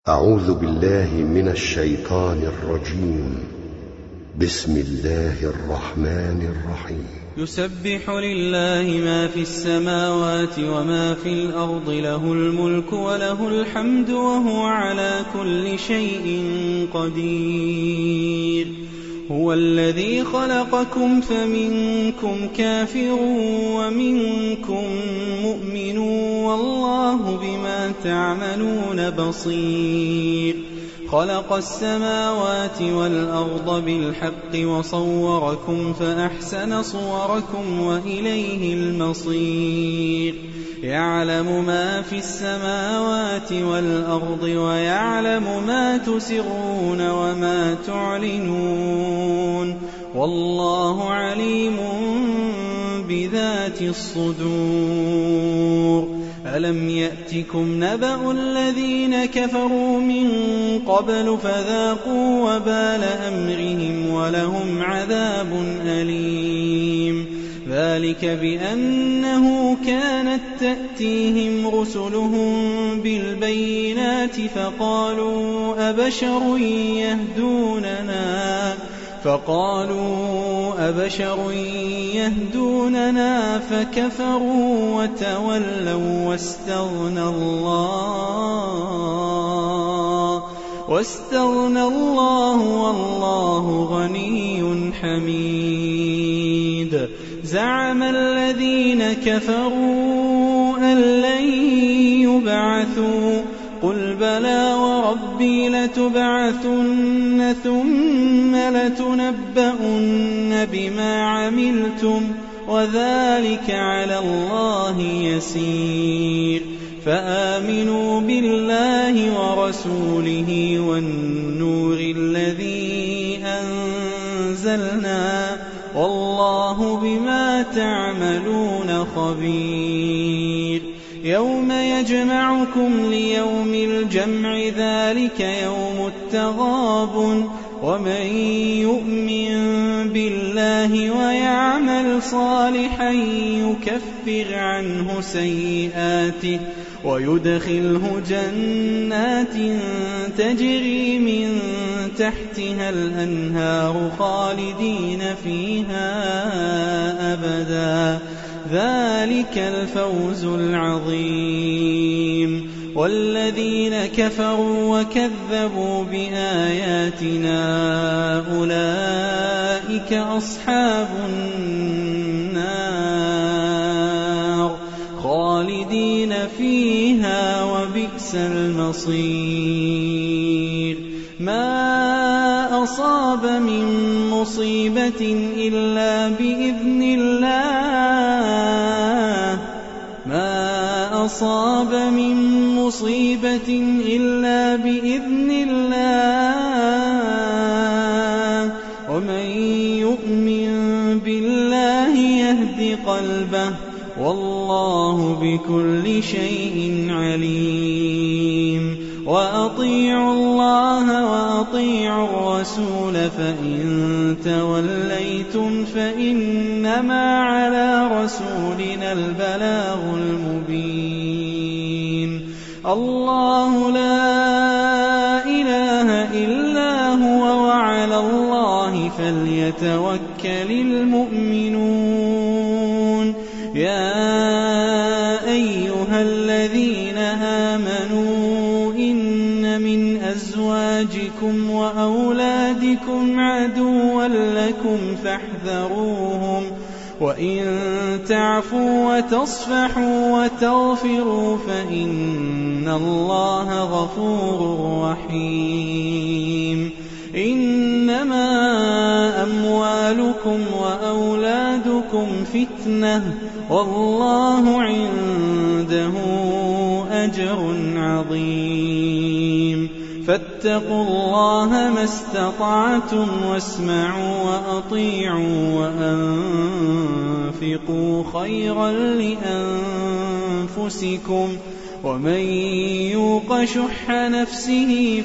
أعوذ بالله من الشيطان الرجيم. بسم الله الرحمن الرحيم. يسبح لله ما في السماوات وما في الأرض، له الملك وله الحمد وهو على كل شيء قدير. هو الذي خلقكم فمنكم كافر ومنكم مؤمن، والله بما تعملون بصير. خلق السماوات والأرض بالحق وصوركم فأحسن صوركم وإليه المصير. يعلم ما في السماوات والأرض ويعلم ما تسرون وما تعلنون، والله عليم بذات الصدور. ألم يأتكم نبأ الذين كفروا من قبل فذاقوا وبال أمرهم ولهم عذاب أليم. ذلك بأنه كانت تأتيهم رسلهم بالبينات فقالوا أبشر يهدوننا فكفروا وتولوا واستغنى الله والله غني حميد. زعم الذين كفروا أن لن يبعثوا، قل بلى وربي لتبعثن ثم لتنبؤن بما عملتم وذلك على الله يسير. فآمنوا بالله ورسوله والنور الذي أنزلنا، والله بما تعملون خبير. يوم يجمعكم ليوم الجمع، ذلك يوم التغابن. ومن يؤمن بالله ويعمل صالحا يكفر عنه سيئاته ويدخله جنات تجري من تحتها الأنهار خالدين فيها أبدا، ذلك الفوز العظيم. والذين كفروا وكذبوا بآياتنا أولئك أصحاب النار خالدين فيها وبئس المصير. ما أصاب من مصيبة إلا بإذن الله، ما أصاب من مصيبة إلا بإذن الله، ومن يؤمن بالله يهد قلبه، والله بكل شيء عليم. وأطيعوا الله وأطيعوا الرسول، فإن توليتم فإنما على رسولنا البلاغ المبين. الله لا إله إلا هو وعلى الله فليتوكل المؤمنون. يا أيها الذين آمنوا إن من أزواجكم وأولادكم عدوا لكم فاحذروهم، وإن تعفوا وتصفحوا وتغفروا فإن الله غفور رحيم. إنما أموالكم وأولادكم فتنة، والله عنده أجر عظيم. فاتقوا الله ما استطعتم واسمعوا وأطيعوا وأنفقوا خيرا لأنفسكم، ومن يوق شح نفسه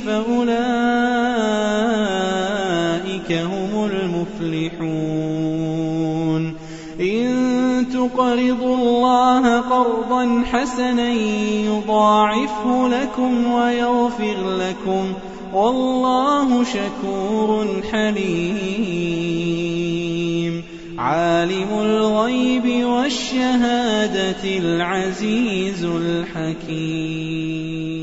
فأولئك هم المفلحون. إن تقرضوا الله قرضا حسنا يضاعفه لكم ويغفر لكم والله شكور حليم. عالم الغيب والشهادة العزيز الحكيم.